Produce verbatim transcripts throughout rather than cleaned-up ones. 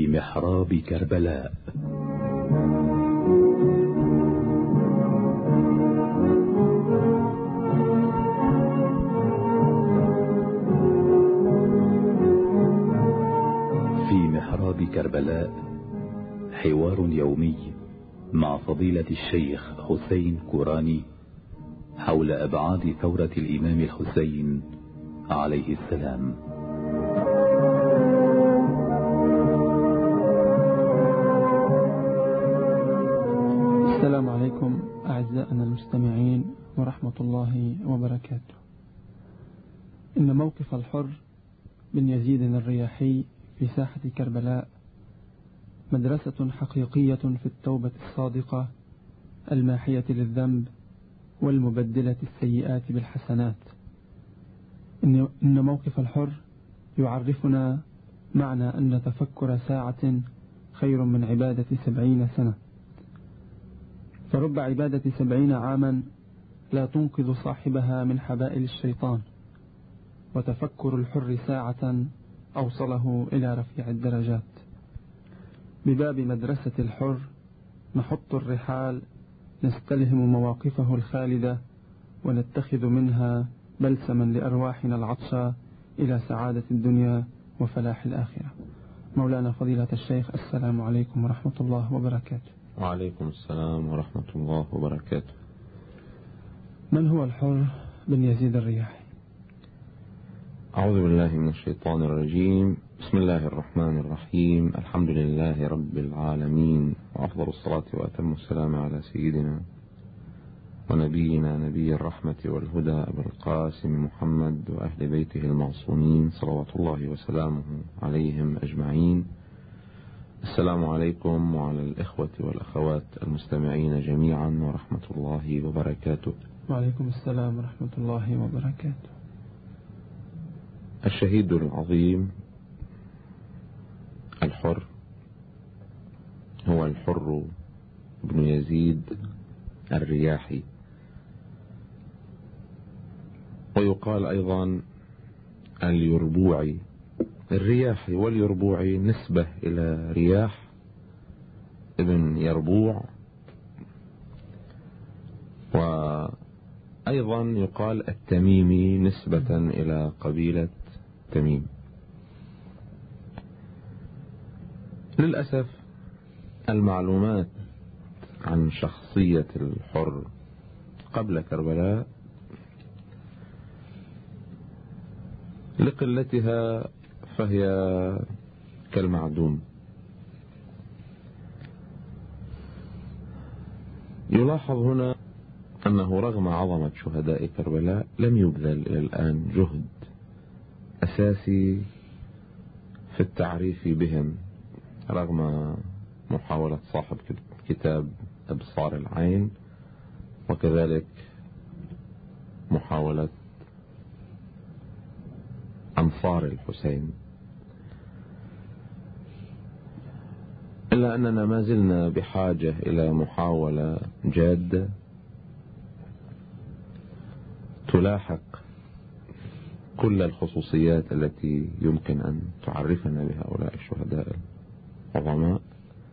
محراب كربلاء. في محراب كربلاء حوار يومي مع فضيلة الشيخ حسين كوراني حول أبعاد ثورة الإمام الحسين عليه السلام. السلام عليكم أعزائنا المستمعين ورحمة الله وبركاته. إن موقف الحر بن يزيد الرياحي في ساحة كربلاء مدرسة حقيقية في التوبة الصادقة الماحية للذنب والمبدلة السيئات بالحسنات. إن موقف الحر يعرفنا معنى أن تفكر ساعة خير من عبادة سبعين سنة، فرب عبادة سبعين عاما لا تنقذ صاحبها من حبائل الشيطان، وتفكر الحر ساعة أوصله إلى رفيع الدرجات. بباب مدرسة الحر نحط الرحال، نستلهم مواقفه الخالدة ونتخذ منها بلسما لأرواحنا العطشى إلى سعادة الدنيا وفلاح الآخرة. مولانا فضيلة الشيخ، السلام عليكم ورحمة الله وبركاته. وعليكم السلام ورحمة الله وبركاته. من هو الحر بن يزيد الرياحي؟ أعوذ بالله من الشيطان الرجيم. بسم الله الرحمن الرحيم. الحمد لله رب العالمين، وأفضل الصلاة وأتم السلام على سيدنا ونبينا نبي الرحمة والهدى أبي القاسم محمد وأهل بيته المعصومين صلوات الله وسلامه عليهم أجمعين. السلام عليكم وعلى الإخوة والأخوات المستمعين جميعا ورحمة الله وبركاته. وعليكم السلام ورحمة الله وبركاته. الشهيد العظيم الحر هو الحر بن يزيد الرياحي، ويقال أيضا اليربوعي. الرياحي واليربوعي نسبة إلى رياح ابن يربوع، وأيضا يقال التميمي نسبة إلى قبيلة تميم. للأسف المعلومات عن شخصية الحر قبل كربلاء لقلتها فهي كالمعدوم. يلاحظ هنا أنه رغم عظمة شهداء كربلاء لم يبذل إلى الآن جهد أساسي في التعريف بهم، رغم محاولة صاحب كتاب أبصار العين، وكذلك محاولة أنصار الحسين، إلا أننا ما زلنا بحاجة إلى محاولة جادة تلاحق كل الخصوصيات التي يمكن أن تعرفنا بهؤلاء الشهداء العظماء.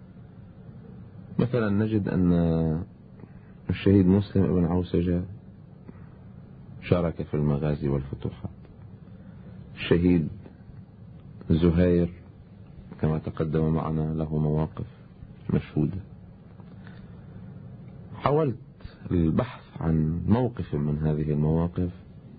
مثلا نجد أن الشهيد مسلم ابن عوسجة شارك في المغازي والفتوحات. الشهيد زهير كما تقدم معنا له مواقف مشهودة. حاولت البحث عن موقف من هذه المواقف،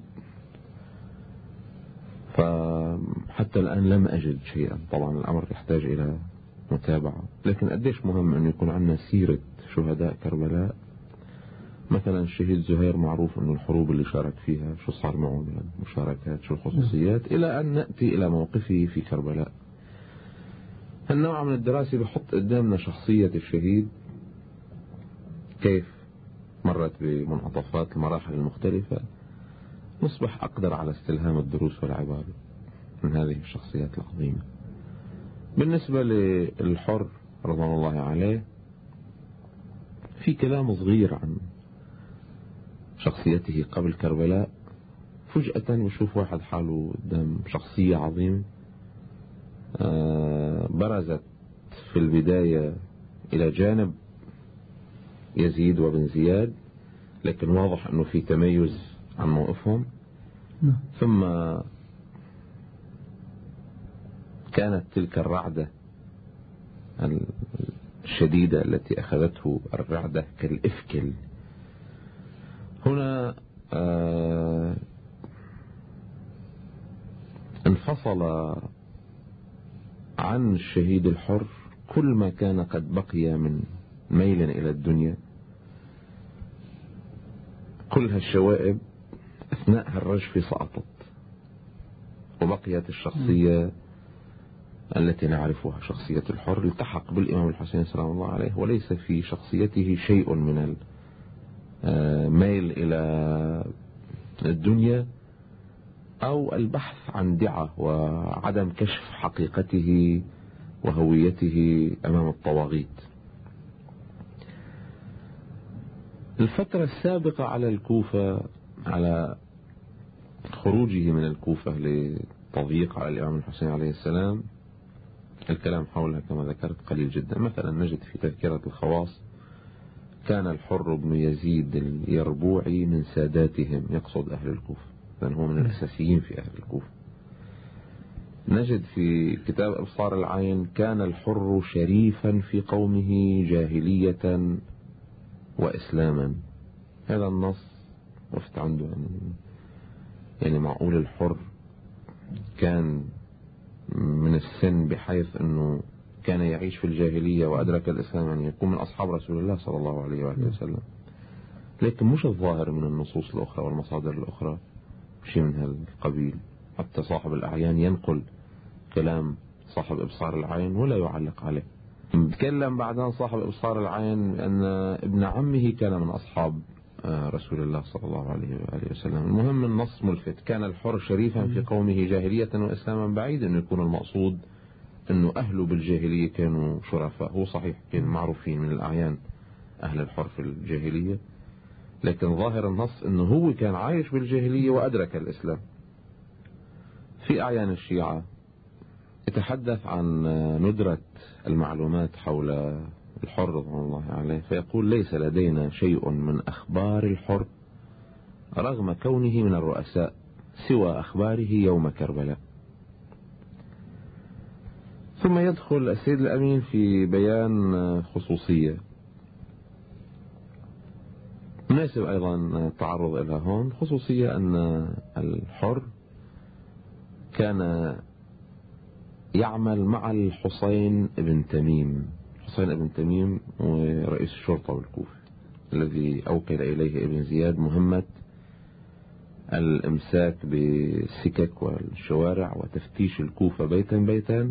فحتى الآن لم أجد شيئا. طبعا الأمر يحتاج إلى متابعة، لكن قديش مهم أن يكون عندنا سيرة شهداء كربلاء. مثلا الشهيد زهير معروف أن الحروب اللي شارك فيها شو صار معه من المشاركات، شو الخصوصيات، إلى أن نأتي إلى موقفه في كربلاء. هالنوع من الدراسة بحط قدامنا شخصية الشهيد، كيف مرت بمنعطفات المراحل المختلفة، نصبح أقدر على استلهام الدروس والعبر من هذه الشخصيات العظيمة. بالنسبة للحر رضوان الله عليه، في كلام صغير عن شخصيته قبل كربلاء. فجأة بشوف واحد حاله قدام شخصية عظيمة برزت في البداية إلى جانب يزيد وابن زياد، لكن واضح أنه في تميز عن موقفهم. ثم كانت تلك الرعدة الشديدة التي أخذته الرعدة كالإفكل. هنا آه انفصل عن الشهيد الحر كل ما كان قد بقي من ميل إلى الدنيا. كل هالشوائب أثناء هالرجف سقطت، وبقيت الشخصية التي نعرفها شخصية الحر. التحق بالإمام الحسين سلام الله عليه، وليس في شخصيته شيء من الميل إلى الدنيا أو البحث عن دعة وعدم كشف حقيقته وهويته أمام الطواغيت. الفترة السابقة على الكوفة، على خروجه من الكوفة لتضييق على الإمام الحسين عليه السلام، الكلام حولها كما ذكرت قليل جدا. مثلا نجد في تذكرة الخواص: كان الحر بن يزيد اليربوعي من ساداتهم، يقصد أهل الكوفة، لأنه هو من الأساسيين في أهل الكوفة. نجد في كتاب أبصار العين: كان الحر شريفا في قومه جاهلية وإسلاما. هذا النص وقفت عنده، يعني, يعني معقول الحر كان من السن بحيث أنه كان يعيش في الجاهلية وأدرك الإسلام، يعني يكون من أصحاب رسول الله صلى الله عليه وآله وسلم. لكن مش الظاهر من النصوص الأخرى والمصادر الأخرى شيء من هذا القبيل. حتى صاحب الأعيان ينقل كلام صاحب إبصار العين ولا يعلق عليه. تكلم بعدها صاحب إبصار العين أن ابن عمه كان من أصحاب رسول الله صلى الله عليه وآله وسلم. المهم النص ملفت: كان الحر شريفا في قومه جاهلية وإسلاما. بعيد أنه يكون المقصود أنه أهله بالجاهلية كانوا شرفاء. هو صحيح كانوا معروفين من الأعيان أهل الحر في الجاهلية، لكن ظاهر النص أنه هو كان عايش بالجاهلية وأدرك الإسلام. في أعيان الشيعة يتحدث عن ندرة المعلومات حول الحر رضوان الله عليه، فيقول: ليس لدينا شيء من أخبار الحر رغم كونه من الرؤساء سوى أخباره يوم كربلاء. ثم يدخل السيد الأمين في بيان خصوصية مناسب أيضا التعرض إلى هون. خصوصية أن الحر كان يعمل مع الحسين ابن تميم. الحسين ابن تميم ورئيس الشرطة بالكوفة الذي أوكل إليه ابن زياد مهمة الامساك بالسكك والشوارع وتفتيش الكوفة بيتا بيتا،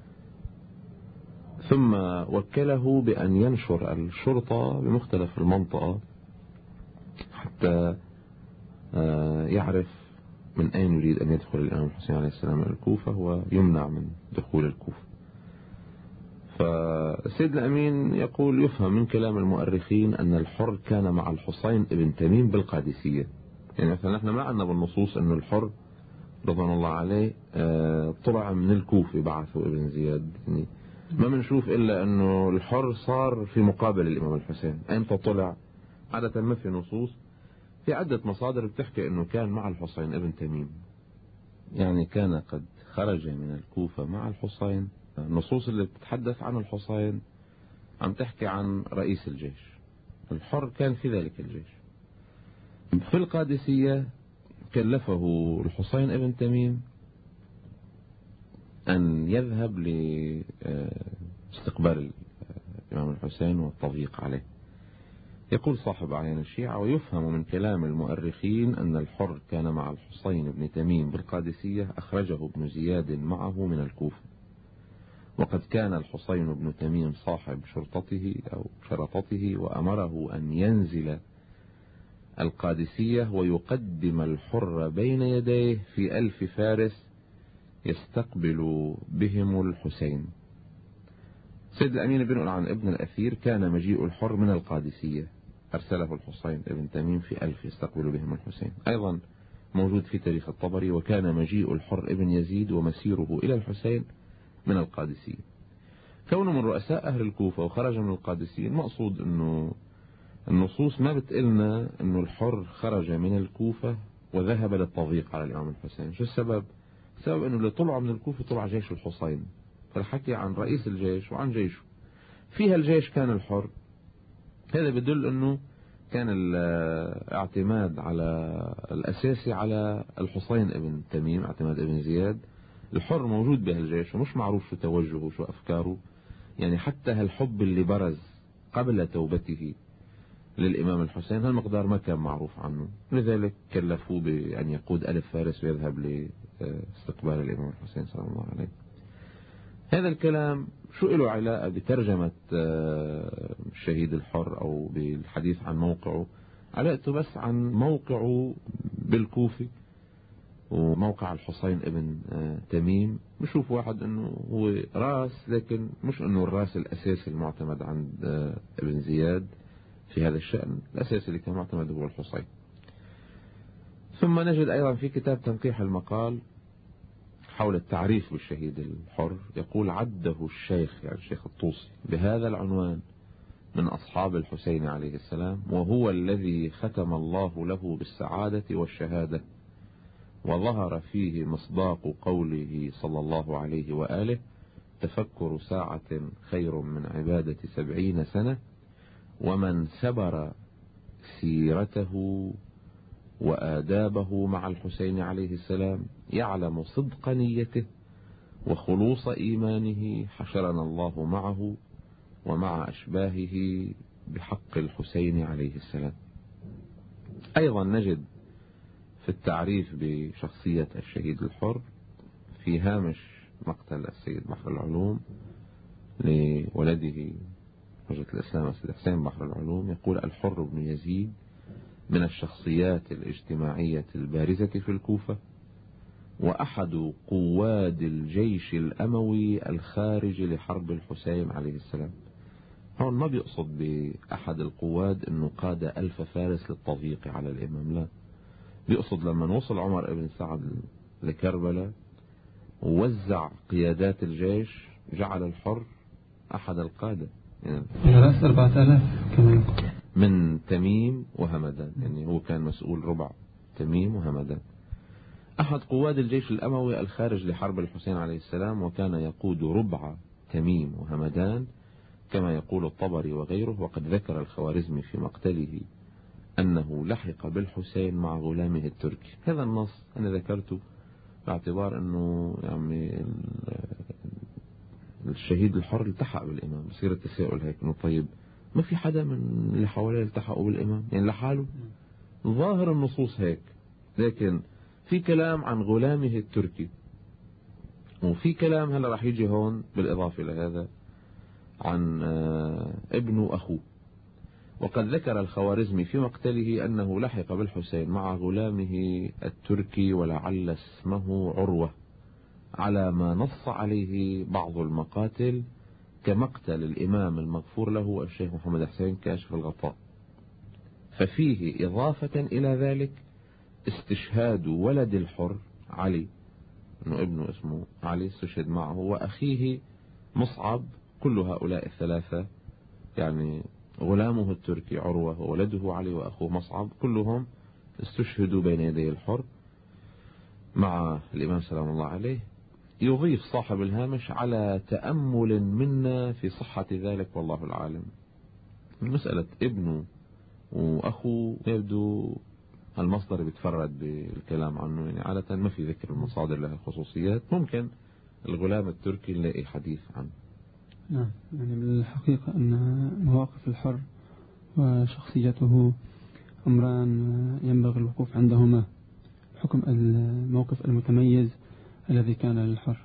ثم وكله بأن ينشر الشرطة بمختلف المنطقة حتى يعرف من أين يريد أن يدخل الإمام الحسين عليه السلام إلى الكوفة ويمنع من دخول الكوفة. فالسيد الأمين يقول: يفهم من كلام المؤرخين أن الحر كان مع الحسين ابن تميم بالقادسية. يعني مثلا نحن ما عندنا بالنصوص أن الحر رضوان الله عليه طلع من الكوفة بعثه ابن زياد، يعني ما بنشوف إلا أنه الحر صار في مقابل الإمام الحسين. أمتى طلع؟ عادة ما في نصوص، في عدة مصادر بتحكي أنه كان مع الحسين ابن تميم، يعني كان قد خرج من الكوفة مع الحسين. النصوص اللي بتتحدث عن الحسين عم تحكي عن رئيس الجيش. الحر كان في ذلك الجيش. في القادسية كلفه الحسين ابن تميم أن يذهب لاستقبال الإمام الحسين والتضييق عليه. يقول صاحب أعيان الشيعة: ويفهم من كلام المؤرخين أن الحر كان مع الحسين بن تميم بالقادسية، أخرجه ابن زياد معه من الكوفة، وقد كان الحسين بن تميم صاحب شرطته أو شرطته، وأمره أن ينزل القادسية ويقدم الحر بين يديه في ألف فارس يستقبل بهم الحسين. سيد الأمين بن عن ابن الأثير: كان مجيء الحر من القادسية، أرسله الحسين ابن تميم في ألف يستقبل بهم الحسين. أيضا موجود في تاريخ الطبري: وكان مجيء الحر ابن يزيد ومسيره إلى الحسين من القادسية. كونه من رؤساء أهل الكوفة وخرج من القادسيين، مقصود أنه النصوص ما بتقلنا أنه الحر خرج من الكوفة وذهب للتضييق على الإمام الحسين. شو السبب؟ السبب أنه اللي طلعوا من الكوفة طلع جيش الحسين، فالحكي عن رئيس الجيش وعن جيشه. فيها الجيش كان الحر، هذا بدل أنه كان الاعتماد على الأساسي على الحسين ابن تميم، اعتماد ابن زياد. الحر موجود بهالجيش ومش معروف شو توجهه وشو أفكاره، يعني حتى هالحب اللي برز قبل توبته للإمام الحسين هالمقدار ما كان معروف عنه، لذلك كلفوه بأن يقود ألف فارس ويذهب لاستقبال الإمام الحسين صلى الله عليه. هذا الكلام شو له علاقة بترجمة الشهيد الحر أو بالحديث عن موقعه؟ علاقته بس عن موقعه بالكوفة وموقع الحسين ابن تميم. بشوف واحد انه هو راس، لكن مش انه الراس الاساسي المعتمد عند ابن زياد في هذا الشأن، الاساسي اللي كان معتمد هو الحسين. ثم نجد ايضا في كتاب تنقيح المقال حول التعريف بالشهيد الحر، يقول: عده الشيخ يعني الشيخ الطوسي بهذا العنوان من أصحاب الحسين عليه السلام، وهو الذي ختم الله له بالسعادة والشهادة، وظهر فيه مصداق قوله صلى الله عليه وآله: تفكر ساعة خير من عبادة سبعين سنة. ومن سبر سيرته وآدابه مع الحسين عليه السلام يعلم صدق نيته وخلوص إيمانه، حشرنا الله معه ومع أشباهه بحق الحسين عليه السلام. أيضا نجد في التعريف بشخصية الشهيد الحر في هامش مقتل السيد بحر العلوم لولده حجة الإسلام السيد حسين بحر العلوم، يقول: الحر بن يزيد من الشخصيات الاجتماعية البارزة في الكوفة، وأحد قواد الجيش الأموي الخارج لحرب الحسين عليه السلام. هون ما بيقصد بأحد القواد أنه قاد ألف فارس للتضييق على الإمام، لا، بيقصد لما وصل عمر بن سعد لكربلاء ووزع قيادات الجيش جعل الحر أحد القادة، يعني رأس أربعة آلاف كمان من تميم وهمدان، يعني هو كان مسؤول ربع تميم وهمدان. أحد قواد الجيش الأموي الخارج لحرب الحسين عليه السلام، وكان يقود ربع تميم وهمدان كما يقول الطبري وغيره. وقد ذكر الخوارزمي في مقتله أنه لحق بالحسين مع غلامه التركي. هذا النص أنا ذكرته باعتبار أنه يعني الشهيد الحر التحق بالإمام، بصير التساؤل هيك أنه طيب ما في حدا من اللي حواليه التحقوا بالإمام يعني لحاله؟ ظاهر النصوص هيك، لكن في كلام عن غلامه التركي، وفي كلام هلا راح يجي هون بالإضافة لهذا عن ابن أخوه. وقد ذكر الخوارزمي في مقتله أنه لحق بالحسين مع غلامه التركي ولعل اسمه عروة، على ما نص عليه بعض المقاتل كمقتل الإمام المغفور له الشيخ محمد حسين كاشف الغطاء. ففيه إضافة إلى ذلك استشهاد ولد الحر علي، أنه ابنه اسمه علي استشهد معه، وأخيه مصعب. كل هؤلاء الثلاثة يعني غلامه التركي عروة وولده علي وأخوه مصعب كلهم استشهدوا بين يدي الحر مع الإمام سلام الله عليه. يضيف صاحب الهامش: على تأمل منا في صحة ذلك والله العالم. مسألة ابنه وأخوه يبدو المصدر بيتفرد بالكلام عنه، يعني عادة ما في ذكر المصادر لها خصوصيات. ممكن الغلام التركي نلاقي حديث عنه. نعم، يعني بالحقيقة أن مواقف الحر وشخصيته أمران ينبغي الوقوف عندهما بحكم الموقف المتميز الذي كان للحر،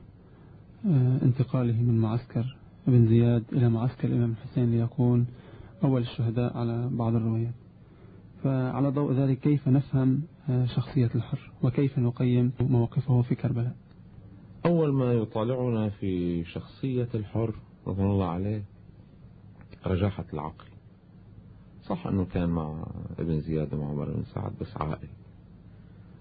انتقاله من معسكر ابن زياد إلى معسكر الإمام الحسين ليكون أول الشهداء على بعض الروايات. فعلى ضوء ذلك كيف نفهم شخصية الحر وكيف نقيم مواقفه في كربلاء؟ أول ما يطالعنا في شخصية الحر رضي الله عليه رجاحة العقل. صح أنه كان مع ابن زياد ومع عمر بن سعد، بس عائل.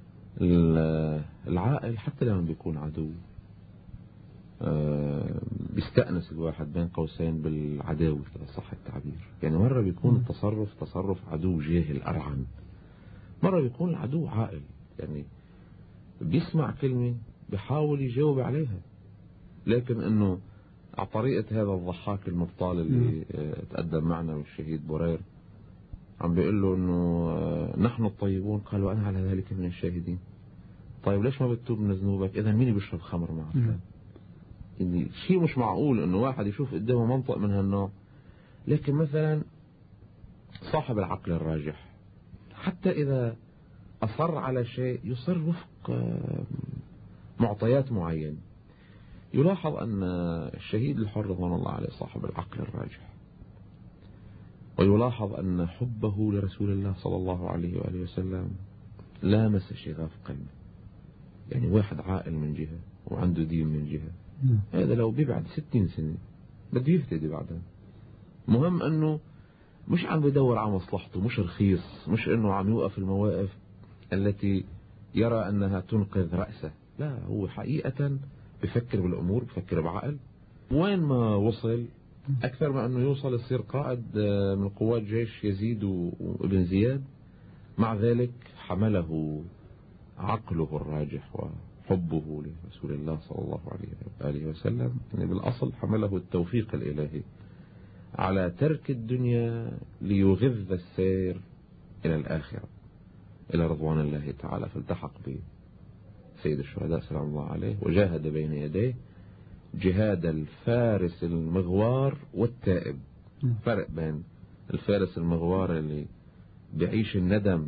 العائل حتى لما بيكون عدو بيستأنس الواحد بين قوسين بالعداوة إذا صح التعبير. يعني مرة بيكون التصرف تصرف عدو جاهل أرعن، مرة بيكون العدو عاقل، يعني بيسمع كلمة بيحاول يجاوب عليها. لكن انه على طريقة هذا الضحاك المبطال اللي تقدم معنا والشهيد بورير عم بيقول له انه نحن الطيبون، قال وانا على ذلك من الشاهدين. طيب ليش ما بتتوب من ذنوبك؟ اذا مين بيشرب خمر معك؟ يعني شيء مش معقول انه واحد يشوف قدامه منطق من هالنوع. لكن مثلا صاحب العقل الراجح حتى اذا اصر على شيء يصر وفق معطيات معينة. يلاحظ أن الشهيد الحر رضوان الله عليه صاحب العقل الراجح، ويلاحظ أن حبه لرسول الله صلى الله عليه وآله وسلم لامس شغاف قلبه. يعني واحد عاقل من جهة وعنده دين من جهة، هذا لو بيبعد ستين سنة بده يفتدي بعدها. مهم أنه مش عم بدور على مصلحته، مش رخيص، مش أنه عم يوقف المواقف التي يرى أنها تنقذ رأسه. لا، هو حقيقة بفكر بالأمور، بفكر بعقل. وين ما وصل أكثر ما أنه يوصل يصير قائد من قوات جيش يزيد وابن زياد، مع ذلك حمله عقله الراجح وحبه لرسول الله صلى الله عليه وآله وسلم. يعني بالأصل حمله التوفيق الإلهي على ترك الدنيا ليغذ السير إلى الآخرة، إلى رضوان الله تعالى. فالتحق بسيد الشهداء سلام الله عليه وجاهد بين يديه جهاد الفارس المغوار والتائب. فرق بين الفارس المغوار اللي بيعيش الندم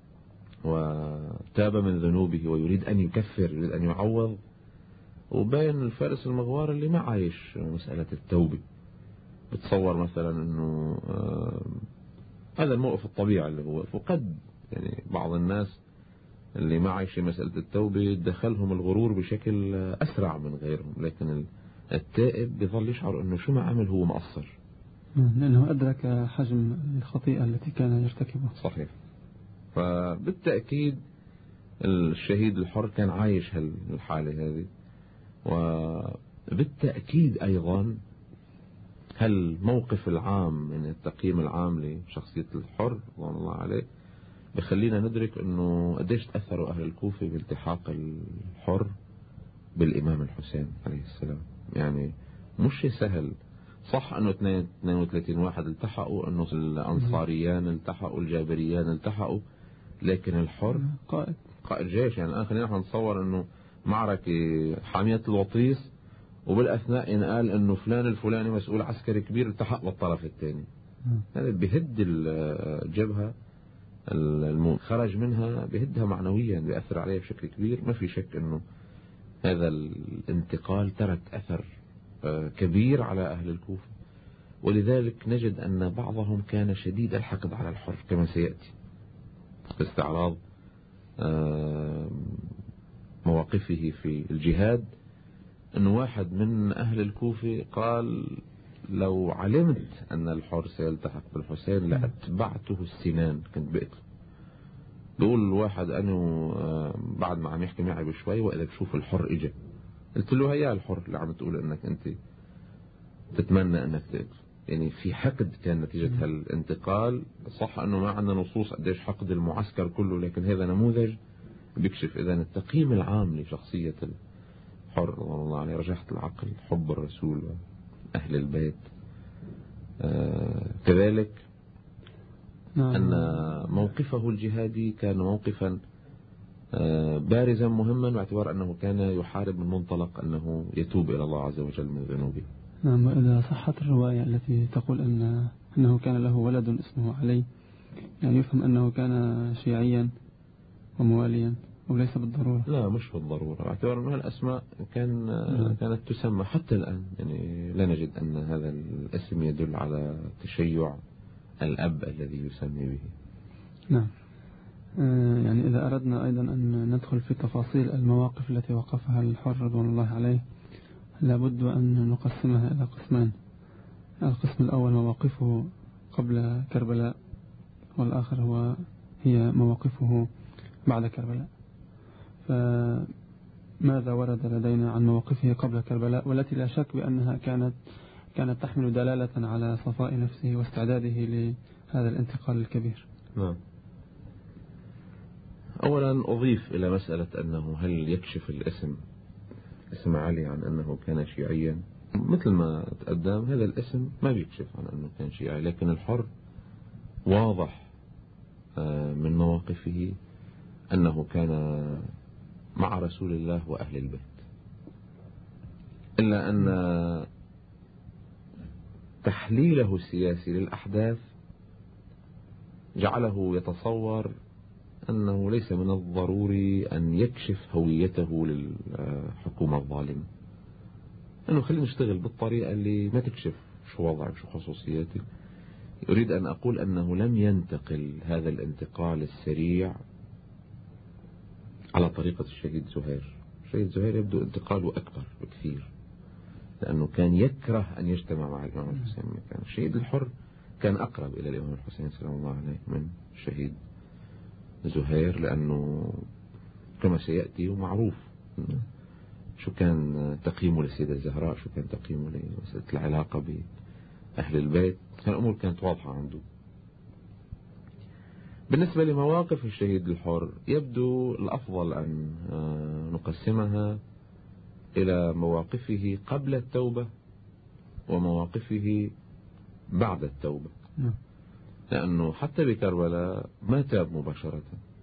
وتاب من ذنوبه ويريد أن يكفر، يريد أن يعوض، وبين الفارس المغوار اللي ما عايش مسألة التوبة. بتصور مثلا أنه آه هذا الموقف الطبيعي اللي هو، وقد يعني بعض الناس اللي ما عايش مسألة التوبة دخلهم الغرور بشكل أسرع من غيرهم، لكن التائب بيظل يشعر أنه شو ما عمل هو مقصر، لأنه أدرك حجم الخطيئة التي كان يرتكبها. صحيح. فبالتأكيد الشهيد الحر كان عايش هالحالة هذه. وبالتأكيد أيضا هالموقف العام من التقييم العام لشخصية الحر رضوان الله عليه بخلينا ندرك أنه قديش تأثروا أهل الكوفة بالتحاق الحر بالإمام الحسين عليه السلام. يعني مش سهل. صح أنه اثنين وثلاثين واحد التحقوا، أنه الأنصاريان التحقوا، الجابريان التحقوا، لكن الحر قائد قائد جيش. يعني الآن خلينا نتصور أنه معركة حامية الوطيس وبالأثناء ينقال أنه فلان الفلاني مسؤول عسكري كبير التحق بالطرف الثاني. هذا بيهد الجبهة، خرج منها بيهدها معنويا، بيأثر عليها بشكل كبير. ما في شك أنه هذا الانتقال ترك أثر كبير على أهل الكوفة. ولذلك نجد أن بعضهم كان شديد الحقد على الحر كما سيأتي باستعراض مواقفه في الجهاد. أنه واحد من أهل الكوفة قال لو علمت أن الحر سيلتحق بالحسين لأتبعته السنان، كنت بقتله. بيقول الواحد أنا بعد ما عم يحكي معي بشوي وإذا بشوف الحر إجا، قلت له هيا الحر اللي عم تقول أنك أنت تتمنى أنك تقتل. يعني في حقد كان نتيجة هالانتقال. صح أنه ما عندنا نصوص قديش حقد المعسكر كله، لكن هذا نموذج بيكشف إذا التقييم العام لشخصية الحر رضوان الله عليه، رجحة العقل، حب الرسول وأهل البيت. آه كذلك نعم. أن موقفه الجهادي كان موقفا آه بارزا مهما، باعتبار أنه كان يحارب من منطلق أنه يتوب إلى الله عز وجل من ذنوبه. نعم. وإذا صحت الرواية التي تقول أن أنه كان له ولد اسمه علي، يعني يفهم أنه كان شيعيا ومواليا، وليس بالضرورة. لا مش بالضرورة، باعتبار أن الأسماء كان كانت تسمى حتى الآن. يعني لا نجد أن هذا الاسم يدل على تشيع الأب الذي يسمي به. نعم. آه يعني إذا أردنا أيضا أن ندخل في تفاصيل المواقف التي وقفها الحر رضوان الله عليه، لابد أن نقسمها إلى قسمان. القسم الأول مواقفه قبل كربلاء، والآخر هو هي مواقفه بعد كربلاء. ماذا ورد لدينا عن مواقفه قبل كربلاء، والتي لا شك بأنها كانت كانت تحمل دلالة على صفاء نفسه واستعداده لهذا الانتقال الكبير؟ نعم. أولا أضيف إلى مسألة أنه هل يكشف الاسم اسم علي عن أنه كان شيعيا؟ مثل ما تقدم هذا الاسم ما بيكشف عن أنه كان شيعي، لكن الحر واضح من مواقفه أنه كان مع رسول الله وأهل البيت، إلا أن تحليله السياسي للأحداث جعله يتصور أنه ليس من الضروري أن يكشف هويته للحكومة الظالمة، أنه خلينا نشتغل بالطريقة اللي ما تكشف شو وضعك شو خصوصياتك. أريد أن أقول أنه لم ينتقل هذا الانتقال السريع على طريقة الشهيد زهير. الشهيد زهير يبدو انتقاله أكبر بكثير، لأنه كان يكره أن يجتمع مع الإمام الحسين. كان الشهيد الحر كان أقرب إلى الإمام الحسين سلام الله عليه من الشهيد زهير، لأنه كما سيأتي ومعروف شو كان تقييمه للسيدة الزهراء، شو كان تقييمه لمسألة العلاقة بأهل البيت، الأمور كانت واضحة عنده. بالنسبة لمواقف الشهيد الحر يبدو الأفضل أن نقسمها إلى مواقفه قبل التوبة ومواقفه بعد التوبة، لأنه حتى بكربلاء ما تاب مباشرة،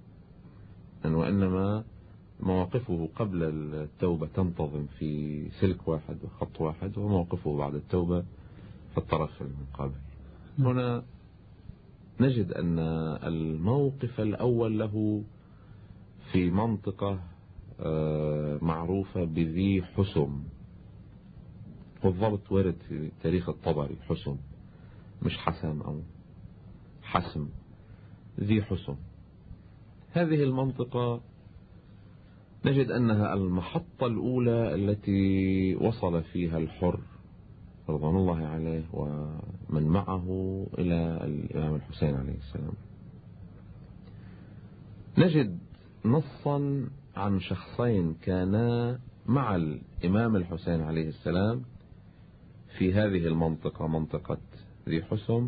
وإنما مواقفه قبل التوبة تنتظم في سلك واحد وخط واحد، ومواقفه بعد التوبة في الطرف المقابل. هنا نجد أن الموقف الأول له في منطقة معروفة بذي حسم، والضبط ورد في تاريخ الطبري حسم مش حسم أو حسم، ذي حسم. هذه المنطقة نجد أنها المحطة الأولى التي وصل فيها الحر رضوان الله عليه ومن معه إلى الإمام الحسين عليه السلام. نجد نصا عن شخصين كانا مع الإمام الحسين عليه السلام في هذه المنطقة، منطقة ذي حسم.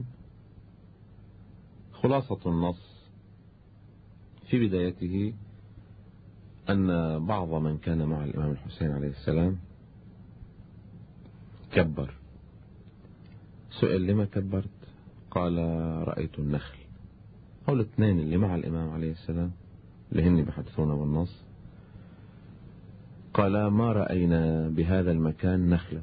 خلاصة النص في بدايته أن بعض من كان مع الإمام الحسين عليه السلام كبر. سئل لما كبرت؟ قال رأيت النخل. هؤلاء الاثنين اللي مع الإمام عليه السلام اللي هن بحدثونا بالنص قال ما رأينا بهذا المكان نخلة.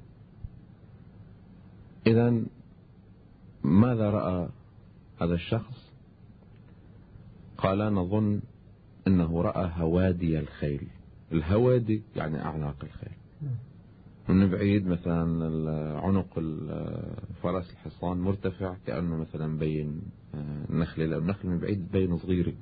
إذن ماذا رأى هذا الشخص؟ قال نظن أنه رأى هوادي الخيل. الهوادي يعني أعناق الخيل، من بعيد مثلا عنق الفرس الحصان مرتفع كأنه مثلا بين النخل، لأن النخل من بعيد بين صغيرة.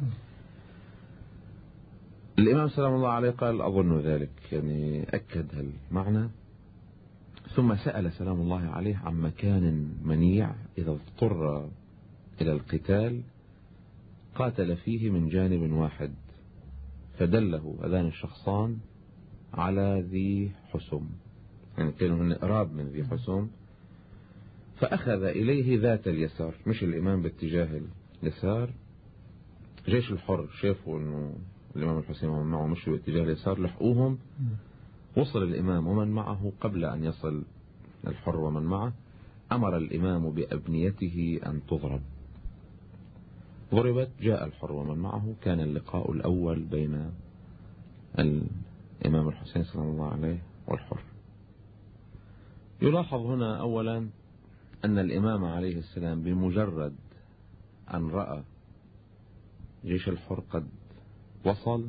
الإمام سلام الله عليه قال أظن ذلك، يعني أكد هالمعنى. ثم سأل سلام الله عليه عن مكان منيع إذا اضطر إلى القتال قاتل فيه من جانب واحد، فدله هذان الشخصان على ذي حسم، يعني كانوا هن قراب من ذي حسم. فأخذ إليه ذات اليسار، مش الإمام باتجاه اليسار. جيش الحر شافوا أنه الإمام الحسين ومن معه مشوا باتجاه اليسار، لحقوهم. وصل الإمام ومن معه قبل أن يصل الحر ومن معه. أمر الإمام بأبنيته أن تضرب، ضربت، جاء الحر ومن معه. كان اللقاء الأول بين الإمام الحسين صلى الله عليه والحر. يلاحظ هنا أولا أن الإمام عليه السلام بمجرد أن رأى جيش الحر قد وصل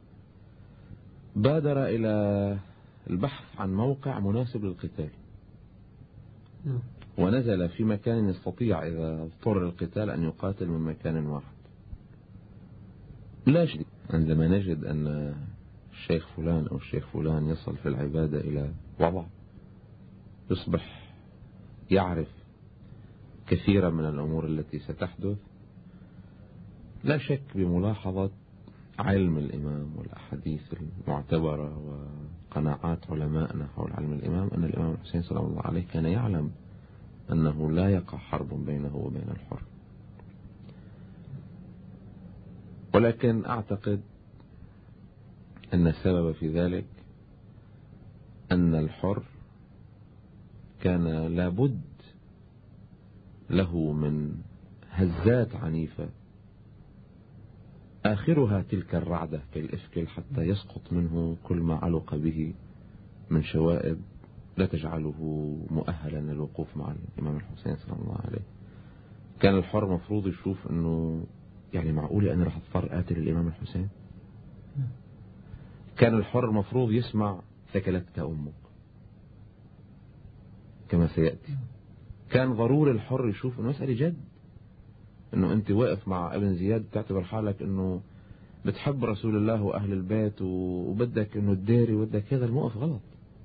بادر إلى البحث عن موقع مناسب للقتال، ونزل في مكان يستطيع إذا اضطر القتال أن يقاتل من مكان واحد. لا شيء عندما نجد أن الشيخ فلان أو الشيخ فلان يصل في العبادة إلى وضع يصبح يعرف كثيرا من الأمور التي ستحدث، لا شك بملاحظة علم الإمام والأحاديث المعتبرة وقناعات علمائنا حول علم الإمام أن الإمام الحسين سلام الله عليه كان يعلم أنه لا يقع حرب بينه وبين الحر. ولكن أعتقد أن السبب في ذلك أن الحر كان لابد له من هزات عنيفة آخرها تلك الرعدة كالإفكل حتى يسقط منه كل ما علق به من شوائب لا تجعله مؤهلا للوقوف مع الإمام الحسين سلام الله عليه. كان الحر مفروض يشوف أنه يعني معقولة أنا رح أضطر قاتل الإمام الحسين. كان الحر مفروض يسمع ثكلتك أمك كما سيأتي. كان ضروري الحر يشوف أنه مسألة جد، أنه أنت واقف مع ابن زياد تعتبر حالك أنه بتحب رسول الله وأهل البيت وبدك أنه تداري وبدك، هذا الموقف غلط.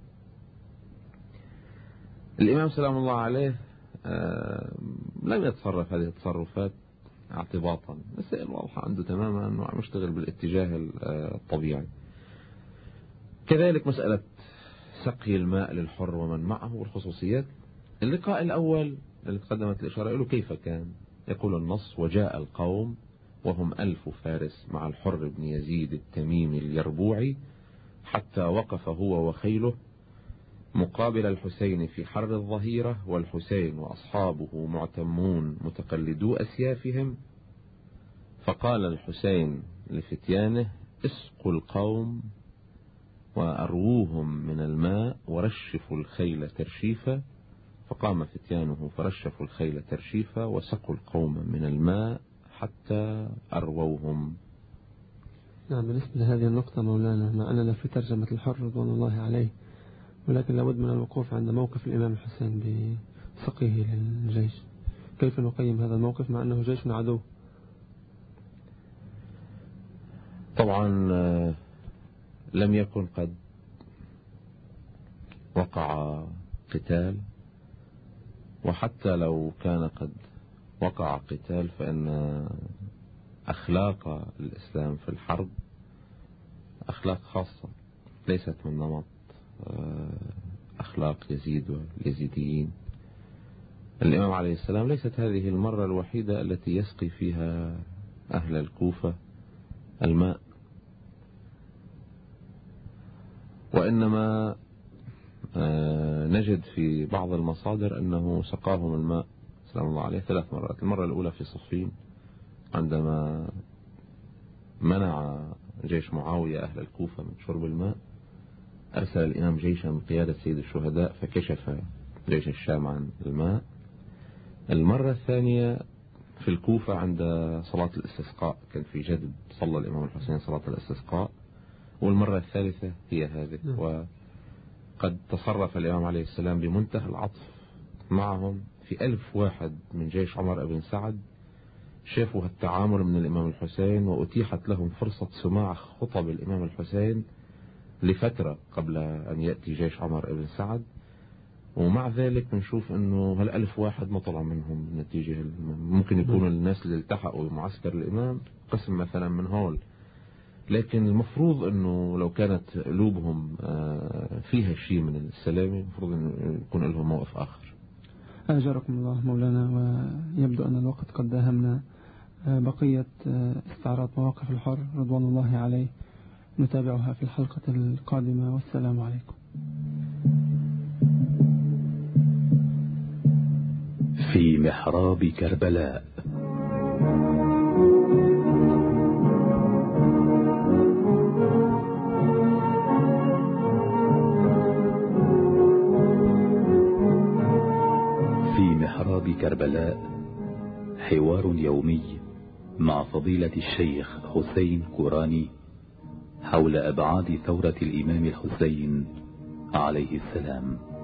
الإمام سلام الله عليه لم يتصرف هذه التصرفات اعتباطا، مسائل واضحة عنده تماما أنه عم يشتغل بالاتجاه الطبيعي. كذلك مسألة سقي الماء للحر ومن معه والخصوصيات. اللقاء الأول اللي تقدمت الإشارة له كيف كان؟ يقول النص: وجاء القوم وهم ألف فارس مع الحر بن يزيد التميمي اليربوعي حتى وقف هو وخيله مقابل الحسين في حر الظهيرة، والحسين وأصحابه معتمون متقلدو أسيافهم. فقال الحسين لفتيانه: اسقوا القوم وأرووهم من الماء ورشفوا الخيل ترشيفا. فقام فتيانه فرشفوا الخيل ترشيفا وسقوا القوم من الماء حتى أرووهم. نعم، بالنسبة لهذه النقطة مولانا، مع أننا في ترجمة الحر رضوان الله عليه، ولكن لابد من الوقوف عند موقف الإمام الحسين بسقيه للجيش. كيف نقيم هذا الموقف مع أنه جيش عدو؟ طبعا لم يكن قد وقع قتال، وحتى لو كان قد وقع قتال فإن أخلاق الإسلام في الحرب أخلاق خاصة ليست من نمط أخلاق يزيد واليزيديين. الإمام عليه السلام ليست هذه المرة الوحيدة التي يسقي فيها أهل الكوفة الماء، وإنما نجد في بعض المصادر أنه سقاهم الماء سلام الله عليه ثلاث مرات. المرة الأولى في صفين عندما منع جيش معاوية أهل الكوفة من شرب الماء، أرسل الإمام جيشا من قيادة سيد الشهداء فكشف جيش الشام عن الماء. المرة الثانية في الكوفة عند صلاة الاستسقاء، كان في جدب صلى الإمام الحسين صلاة الاستسقاء. والمرة الثالثة هي هذه. وقد تصرف الإمام عليه السلام بمنتهى العطف معهم. في ألف واحد من جيش عمر بن سعد شافوا التعامل من الإمام الحسين، وأتيحت لهم فرصة سماع خطب الإمام الحسين لفترة قبل أن يأتي جيش عمر بن سعد. ومع ذلك نشوف أنه هالألف واحد ما طلع منهم نتيجة. ممكن يكونوا الناس اللي التحقوا بمعسكر الإمام قسم مثلا من هول، لكن المفروض أنه لو كانت قلوبهم فيها شيء من السلامة المفروض أن يكون لهم موقف آخر. أجركم الله مولانا، ويبدو أن الوقت قد داهمنا. بقية استعراض مواقف الحر رضوان الله عليه نتابعها في الحلقة القادمة، والسلام عليكم. في محراب كربلاء. في محراب كربلاء حوار يومي مع فضيلة الشيخ حسين كوراني حول أبعاد ثورة الإمام الحسين عليه السلام.